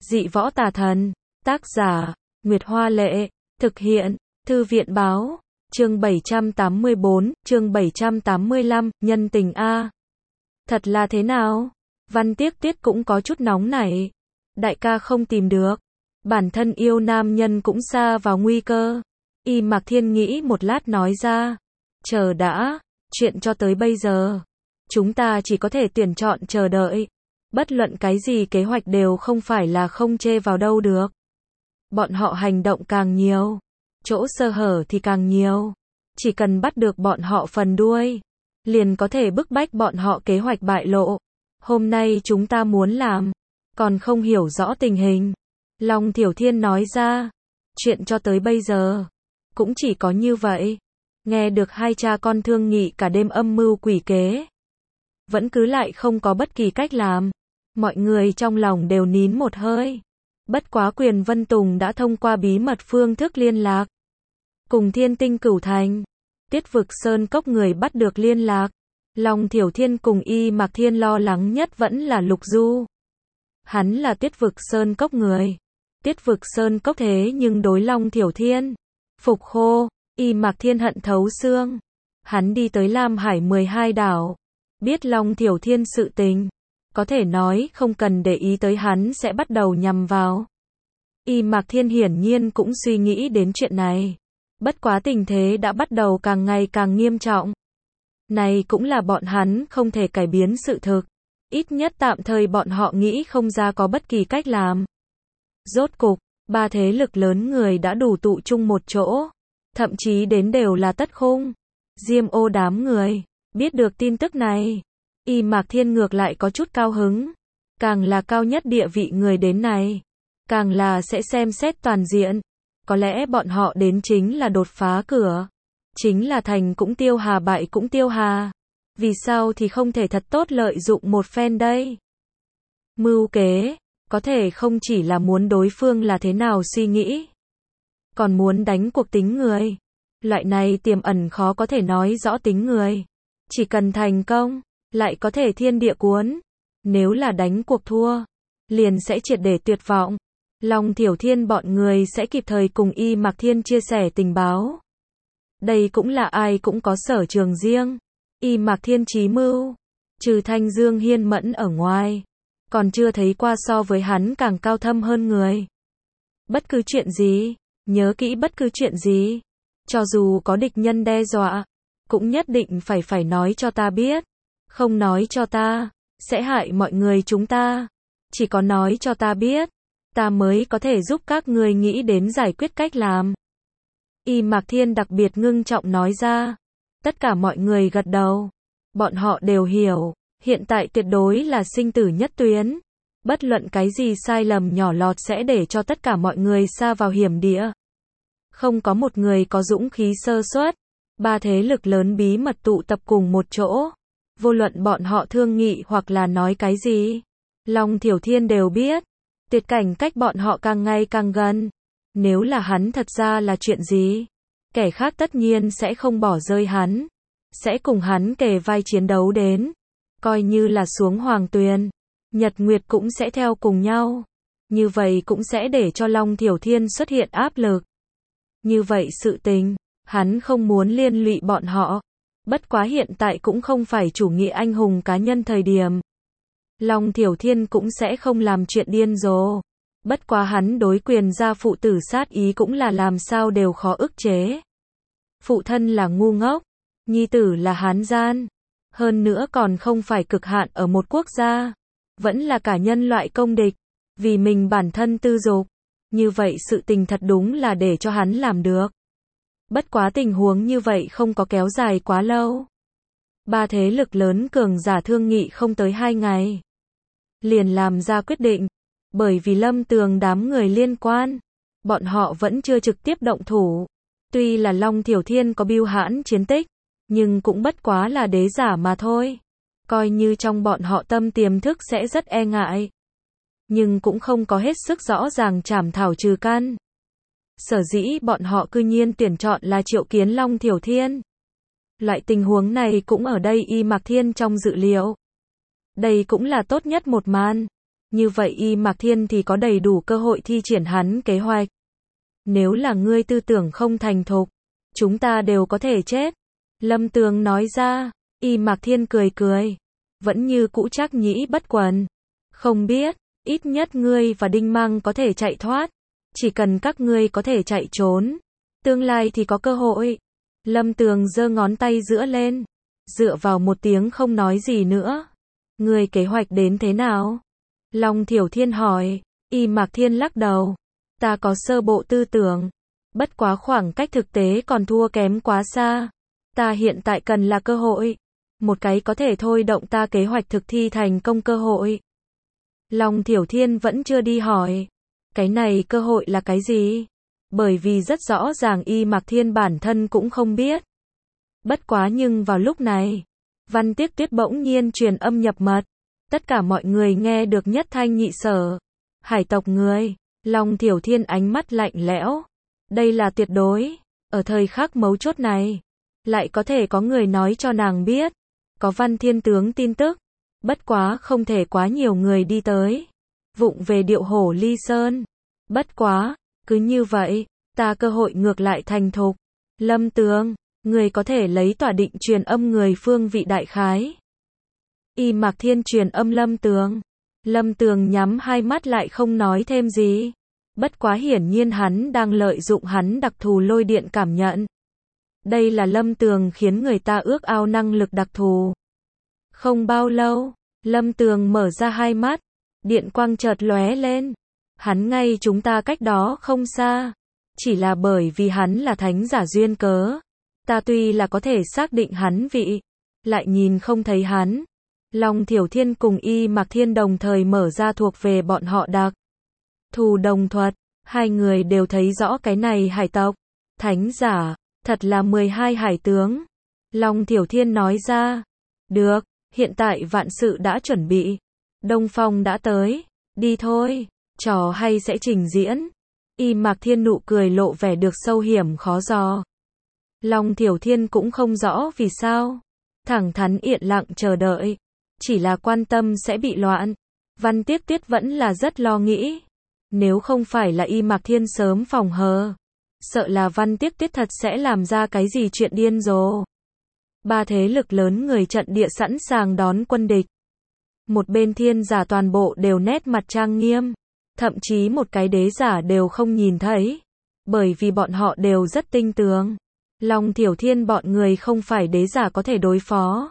Dị võ tà thần. Tác giả, Nguyệt Hoa Lệ. Thực hiện, Thư viện Báo. Chương 784, chương 785, nhân tình A. Thật là thế nào? Văn Tiếc Tiết cũng có chút nóng nảy. Đại ca không tìm được. Bản thân yêu nam nhân cũng xa vào nguy cơ. Y Mạc Thiên nghĩ một lát nói ra. Chờ đã, chuyện cho tới bây giờ. Chúng ta chỉ có thể tuyển chọn chờ đợi. Bất luận cái gì kế hoạch đều không phải là không chê vào đâu được. Bọn họ hành động càng nhiều, chỗ sơ hở thì càng nhiều. Chỉ cần bắt được bọn họ phần đuôi, liền có thể bức bách bọn họ kế hoạch bại lộ. Hôm nay chúng ta muốn làm, còn không hiểu rõ tình hình. Long Thiểu Thiên nói ra, chuyện cho tới bây giờ, cũng chỉ có như vậy. Nghe được hai cha con thương nghị cả đêm âm mưu quỷ kế. Vẫn cứ lại không có bất kỳ cách làm. Mọi người trong lòng đều nín một hơi. Bất quá Quyền Vân Tùng đã thông qua bí mật phương thức liên lạc. Cùng Thiên Tinh Cửu Thành, Tiết Vực Sơn Cốc người bắt được liên lạc. Long Thiểu Thiên cùng Y Mạc Thiên lo lắng nhất vẫn là Lục Du. Hắn là Tiết Vực Sơn Cốc người. Tiết Vực Sơn Cốc thế nhưng đối Long Thiểu Thiên phục khô. Y Mạc Thiên hận thấu xương. Hắn đi tới Lam Hải 12 đảo. Biết Long Thiểu Thiên sự tình. Có thể nói không cần để ý tới hắn sẽ bắt đầu nhằm vào. Y Mạc Thiên hiển nhiên cũng suy nghĩ đến chuyện này. Bất quá tình thế đã bắt đầu càng ngày càng nghiêm trọng. Này cũng là bọn hắn không thể cải biến sự thực. Ít nhất tạm thời bọn họ nghĩ không ra có bất kỳ cách làm. Rốt cục, ba thế lực lớn người đã đủ tụ chung một chỗ. Thậm chí đến đều là Tất Khung, Diêm Ô đám người. Biết được tin tức này, Y Mạc Thiên ngược lại có chút cao hứng. Càng là cao nhất địa vị người đến này, càng là sẽ xem xét toàn diện. Có lẽ bọn họ đến chính là đột phá cửa. Chính là thành cũng tiêu hà bại cũng tiêu hà. Vì sao thì không thể thật tốt lợi dụng một phen đây? Mưu kế, có thể không chỉ là muốn đối phương là thế nào suy nghĩ. Còn muốn đánh cuộc tính người. Loại này tiềm ẩn khó có thể nói rõ tính người. Chỉ cần thành công, lại có thể thiên địa cuốn. Nếu là đánh cuộc thua, liền sẽ triệt để tuyệt vọng. Long Thiểu Thiên bọn người sẽ kịp thời cùng Y Mạc Thiên chia sẻ tình báo. Đây cũng là ai cũng có sở trường riêng. Y Mạc Thiên trí mưu, trừ Thanh Dương Hiên Mẫn ở ngoài, còn chưa thấy qua so với hắn càng cao thâm hơn người. Bất cứ chuyện gì, nhớ kỹ bất cứ chuyện gì, cho dù có địch nhân đe dọa, cũng nhất định phải nói cho ta biết. Không nói cho ta, sẽ hại mọi người chúng ta. Chỉ có nói cho ta biết, ta mới có thể giúp các người nghĩ đến giải quyết cách làm. Y Mạc Thiên đặc biệt ngưng trọng nói ra. Tất cả mọi người gật đầu. Bọn họ đều hiểu, hiện tại tuyệt đối là sinh tử nhất tuyến. Bất luận cái gì sai lầm nhỏ lọt sẽ để cho tất cả mọi người sa vào hiểm địa. Không có một người có dũng khí sơ suất. Ba thế lực lớn bí mật tụ tập cùng một chỗ. Vô luận bọn họ thương nghị hoặc là nói cái gì, Long Thiểu Thiên đều biết. Tuyệt cảnh cách bọn họ càng ngày càng gần. Nếu là hắn thật ra là chuyện gì, kẻ khác tất nhiên sẽ không bỏ rơi hắn. Sẽ cùng hắn kề vai chiến đấu đến. Coi như là xuống hoàng tuyền, Nhật Nguyệt cũng sẽ theo cùng nhau. Như vậy cũng sẽ để cho Long Thiểu Thiên xuất hiện áp lực. Như vậy sự tình, hắn không muốn liên lụy bọn họ. Bất quá hiện tại cũng không phải chủ nghĩa anh hùng cá nhân thời điểm. Long Thiểu Thiên cũng sẽ không làm chuyện điên rồ. Bất quá hắn đối Quyền gia phụ tử sát ý cũng là làm sao đều khó ức chế. Phụ thân là ngu ngốc, nhi tử là hán gian. Hơn nữa còn không phải cực hạn ở một quốc gia. Vẫn là cả nhân loại công địch. Vì mình bản thân tư dục. Như vậy sự tình thật đúng là để cho hắn làm được. Bất quá tình huống như vậy không có kéo dài quá lâu. Ba thế lực lớn cường giả thương nghị không tới 2 ngày. Liền làm ra quyết định. Bởi vì Lâm Tường đám người liên quan, bọn họ vẫn chưa trực tiếp động thủ. Tuy là Long Thiểu Thiên có bưu hãn chiến tích, nhưng cũng bất quá là đế giả mà thôi. Coi như trong bọn họ tâm tiềm thức sẽ rất e ngại. Nhưng cũng không có hết sức rõ ràng trảm thảo trừ căn. Sở dĩ bọn họ cư nhiên tuyển chọn là triệu kiến Long Thiểu Thiên. Loại tình huống này cũng ở đây Y Mạc Thiên trong dự liệu. Đây cũng là tốt nhất một màn. Như vậy Y Mạc Thiên thì có đầy đủ cơ hội thi triển hắn kế hoạch. Nếu là ngươi tư tưởng không thành thục, chúng ta đều có thể chết. Lâm Tường nói ra. Y Mạc Thiên cười cười. Vẫn như cũ Trác Nhĩ bất quần. Không biết, ít nhất ngươi và Đinh Mang có thể chạy thoát. Chỉ cần các ngươi có thể chạy trốn, tương lai thì có cơ hội. Lâm Tường giơ ngón tay giữa lên. Dựa vào một tiếng không nói gì nữa. Ngươi kế hoạch đến thế nào? Long Thiểu Thiên hỏi. Y Mạc Thiên lắc đầu. Ta có sơ bộ tư tưởng. Bất quá khoảng cách thực tế còn thua kém quá xa. Ta hiện tại cần là cơ hội. Một cái có thể thôi động ta kế hoạch thực thi thành công cơ hội. Long Thiểu Thiên vẫn chưa đi hỏi. Cái này cơ hội là cái gì? Bởi vì rất rõ ràng Y Mạc Thiên bản thân cũng không biết. Bất quá nhưng vào lúc này, Văn Tiếc Tuyết bỗng nhiên truyền âm nhập mật. Tất cả mọi người nghe được nhất thanh nhị sở. Hải tộc người. Long Thiểu Thiên ánh mắt lạnh lẽo. Đây là tuyệt đối. Ở thời khắc mấu chốt này, lại có thể có người nói cho nàng biết. Có Văn Thiên tướng tin tức. Bất quá không thể quá nhiều người đi tới. Vụng về điệu hổ ly sơn. Bất quá, cứ như vậy, ta cơ hội ngược lại thành thục. Lâm Tường, người có thể lấy tỏa định truyền âm người phương vị đại khái. Y Mạc Thiên truyền âm Lâm Tường. Lâm Tường nhắm hai mắt lại không nói thêm gì. Bất quá hiển nhiên hắn đang lợi dụng hắn đặc thù lôi điện cảm nhận. Đây là Lâm Tường khiến người ta ước ao năng lực đặc thù. Không bao lâu, Lâm Tường mở ra hai mắt. Điện quang chợt lóe lên. Hắn ngay chúng ta cách đó không xa. Chỉ là bởi vì hắn là thánh giả duyên cớ. Ta tuy là có thể xác định hắn vị, lại nhìn không thấy hắn. Long Thiểu Thiên cùng Y Mạc Thiên đồng thời mở ra thuộc về bọn họ đặc thù đồng thuật. Hai người đều thấy rõ cái này hải tộc. Thánh giả, thật là 12 hải tướng. Long Thiểu Thiên nói ra. Được, hiện tại vạn sự đã chuẩn bị. Đông Phong đã tới. Đi thôi. Trò hay sẽ trình diễn. Y Mạc Thiên nụ cười lộ vẻ được sâu hiểm khó dò. Long Thiểu Thiên cũng không rõ vì sao. Thẳng thắn yên lặng chờ đợi. Chỉ là quan tâm sẽ bị loạn. Văn Tiếc Tuyết vẫn là rất lo nghĩ. Nếu không phải là Y Mạc Thiên sớm phòng hờ, sợ là Văn Tiếc Tuyết thật sẽ làm ra cái gì chuyện điên rồ. Ba thế lực lớn người trận địa sẵn sàng đón quân địch. Một bên thiên giả toàn bộ đều nét mặt trang nghiêm. Thậm chí một cái đế giả đều không nhìn thấy. Bởi vì bọn họ đều rất tinh tường. Long Thiểu Thiên bọn người không phải đế giả có thể đối phó.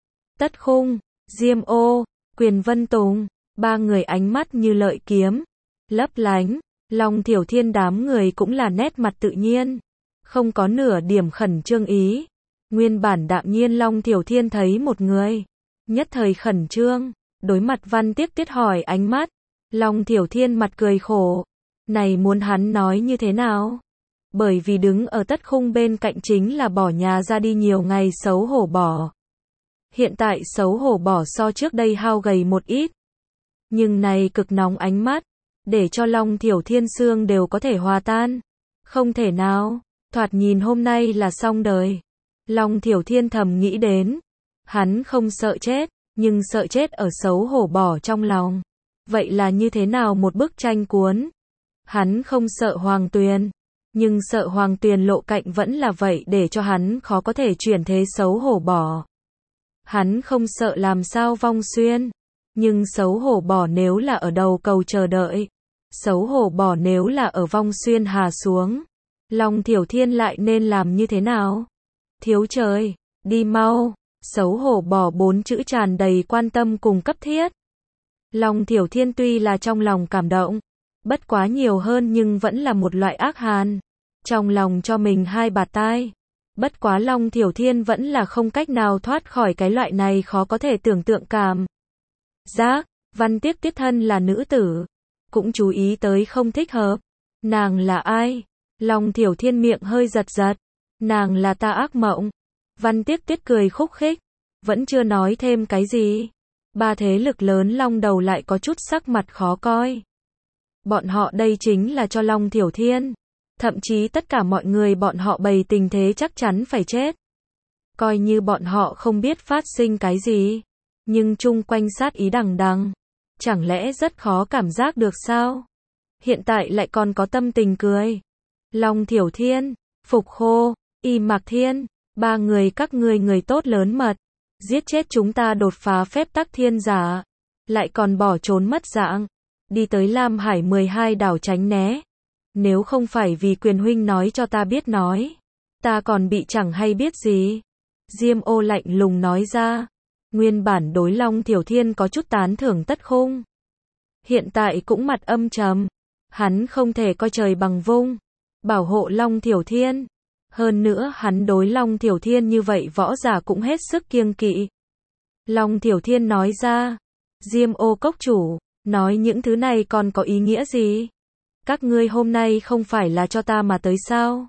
Tất Khung, Diêm Ô, Quyền Vân Tùng, ba người ánh mắt như lợi kiếm, lấp lánh. Long Thiểu Thiên đám người cũng là nét mặt tự nhiên, không có nửa điểm khẩn trương ý. Nguyên bản đạm nhiên Long Thiểu Thiên thấy một người, nhất thời khẩn trương, đối mặt Văn Tiếc Tuyết hỏi ánh mắt. Long Thiểu Thiên mặt cười khổ. Này muốn hắn nói như thế nào? Bởi vì đứng ở Tất Khung bên cạnh chính là bỏ nhà ra đi nhiều ngày xấu hổ bỏ. Hiện tại xấu hổ bỏ so trước đây hao gầy một ít. Nhưng này cực nóng ánh mắt, để cho Long Thiểu Thiên xương đều có thể hòa tan. Không thể nào, thoạt nhìn hôm nay là xong đời. Long Thiểu Thiên thầm nghĩ đến. Hắn không sợ chết, nhưng sợ chết ở xấu hổ bỏ trong lòng. Vậy là như thế nào một bức tranh cuốn? Hắn không sợ Hoàng Tuyền, nhưng sợ Hoàng Tuyền lộ cạnh vẫn là vậy để cho hắn khó có thể chuyển thế xấu hổ bỏ. Hắn không sợ làm sao Vong Xuyên, nhưng xấu hổ bỏ nếu là ở đầu cầu chờ đợi. Xấu hổ bỏ nếu là ở Vong Xuyên hạ xuống. Long Thiểu Thiên lại nên làm như thế nào? Thiếu trời, đi mau. Xấu hổ bỏ 4 chữ tràn đầy quan tâm cùng cấp thiết. Long Thiểu Thiên tuy là trong lòng cảm động, bất quá nhiều hơn nhưng vẫn là một loại ác hàn. Trong lòng cho mình hai bạt tai. Bất quá Long Thiểu Thiên vẫn là không cách nào thoát khỏi cái loại này khó có thể tưởng tượng cảm giác. Văn Tiếc Tuyết thân là nữ tử, cũng chú ý tới không thích hợp. Nàng là ai? Long Thiểu Thiên miệng hơi giật giật. Nàng là ta ác mộng. Văn Tiếc Tuyết cười khúc khích, vẫn chưa nói thêm cái gì. Ba thế lực lớn Long đầu lại có chút sắc mặt khó coi. Bọn họ đây chính là cho Long Thiểu Thiên. Thậm chí tất cả mọi người bọn họ bày tình thế chắc chắn phải chết. Coi như bọn họ không biết phát sinh cái gì. Nhưng chung quanh sát ý đằng đằng. chẳng lẽ rất khó cảm giác được sao? Hiện tại lại còn có tâm tình cười. Long Thiểu Thiên, Phục Khô, Y Mạc Thiên, ba người các ngươi người tốt lớn mật, giết chết chúng ta đột phá phép tắc thiên giả, lại còn bỏ trốn mất dạng, đi tới Lam Hải 12 đảo tránh né. Nếu không phải vì Quyền huynh nói cho ta biết nói, ta còn bị chẳng hay biết gì. Diêm Ô lạnh lùng nói ra. Nguyên bản đối Long Thiểu Thiên có chút tán thưởng Tất Khung, hiện tại cũng mặt âm trầm. Hắn không thể coi trời bằng vung, bảo hộ Long Thiểu Thiên. Hơn nữa hắn đối Long Thiểu Thiên như vậy võ giả cũng hết sức kiêng kỵ. Long Thiểu Thiên nói ra. Diêm Ô cốc chủ, nói những thứ này còn có ý nghĩa gì? Các ngươi hôm nay không phải là cho ta mà tới sao?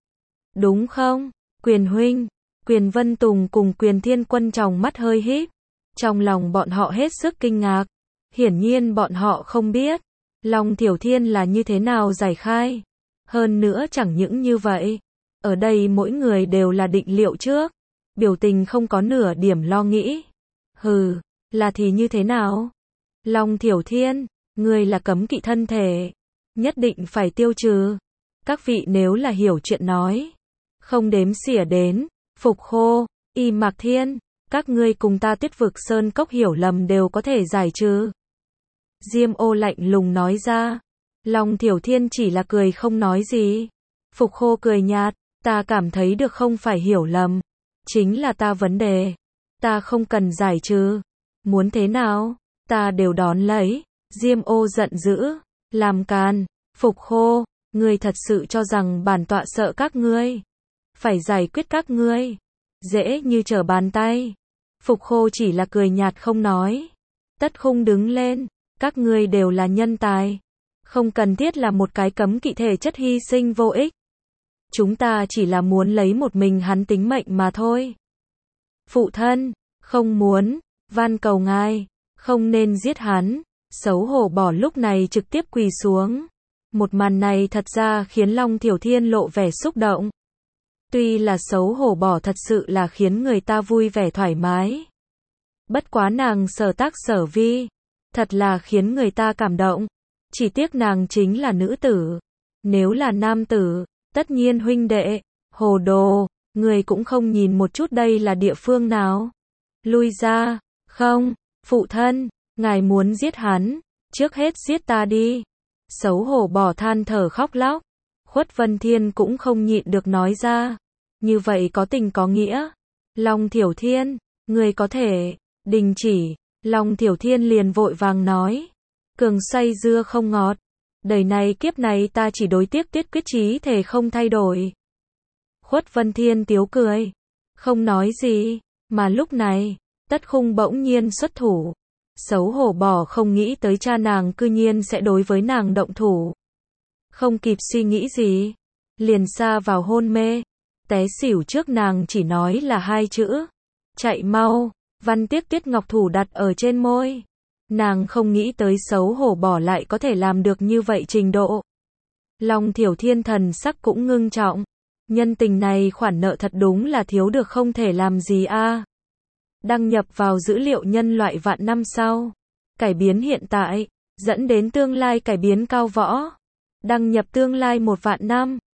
Đúng không? Quyền huynh, Quyền Vân Tùng cùng Quyền Thiên Quân tròng mắt hơi híp. Trong lòng bọn họ hết sức kinh ngạc. Hiển nhiên bọn họ không biết Long Thiểu Thiên là như thế nào giải khai. Hơn nữa chẳng những như vậy, ở đây mỗi người đều là định liệu trước, biểu tình không có nửa điểm lo nghĩ. Hừ, là thì như thế nào? Long Thiểu Thiên, ngươi là cấm kỵ thân thể, nhất định phải tiêu trừ. Các vị nếu là hiểu chuyện nói, không đếm xỉa đến. Phục Khô, Y Mạc Thiên, các ngươi cùng ta Tuyết Vực Sơn Cốc hiểu lầm đều có thể giải trừ. Diêm Ô lạnh lùng nói ra. Long Thiểu Thiên chỉ là cười không nói gì. Phục Khô cười nhạt, ta cảm thấy được không phải hiểu lầm, chính là ta vấn đề, ta không cần giải trừ. Muốn thế nào, ta đều đón lấy. Diêm Ô giận dữ, làm càn. Phục Khô, ngươi thật sự cho rằng bản tọa sợ các ngươi? Phải giải quyết các ngươi dễ như trở bàn tay. Phục Khô chỉ là cười nhạt không nói. Tất Khung đứng lên, các ngươi đều là nhân tài, không cần thiết là một cái cấm kỵ thể chất hy sinh vô ích. Chúng ta chỉ là muốn lấy một mình hắn tính mệnh mà thôi. Phụ thân, không muốn, van cầu ngài, không nên giết hắn. Xấu hổ bỏ lúc này trực tiếp quỳ xuống. Một màn này thật ra khiến Long Thiểu Thiên lộ vẻ xúc động. Tuy là xấu hổ bỏ thật sự là khiến người ta vui vẻ thoải mái. Bất quá nàng sở tác sở vi, thật là khiến người ta cảm động. Chỉ tiếc nàng chính là nữ tử. Nếu là nam tử, tất nhiên huynh đệ, hồ đồ, người cũng không nhìn một chút đây là địa phương nào. Lui ra, không, phụ thân, ngài muốn giết hắn, trước hết giết ta đi. Xấu hổ bỏ than thở khóc lóc. Khuất Vân Thiên cũng không nhịn được nói ra. Như vậy có tình có nghĩa. Long Thiểu Thiên, người có thể đình chỉ. Long Thiểu Thiên liền vội vàng nói. Cường say dưa không ngọt. Đời này kiếp này ta chỉ đối tiếc tiết quyết chí thể không thay đổi. Khuất Vân Thiên tiếu cười, không nói gì. Mà lúc này, Tất Khung bỗng nhiên xuất thủ. Xấu hổ bỏ không nghĩ tới cha nàng cư nhiên sẽ đối với nàng động thủ. Không kịp suy nghĩ gì, liền sa vào hôn mê. Té xỉu trước nàng chỉ nói là hai chữ. Chạy mau. Văn Tiếc Tuyết Ngọc thủ đặt ở trên môi. Nàng không nghĩ tới xấu hổ bỏ lại có thể làm được như vậy trình độ. Long Thiểu Thiên thần sắc cũng ngưng trọng. Nhân tình này khoản nợ thật đúng là thiếu được không thể làm gì a. Đăng nhập vào dữ liệu nhân loại vạn năm sau. Cải biến hiện tại, dẫn đến tương lai cải biến cao võ. Đăng nhập tương lai 1 vạn năm.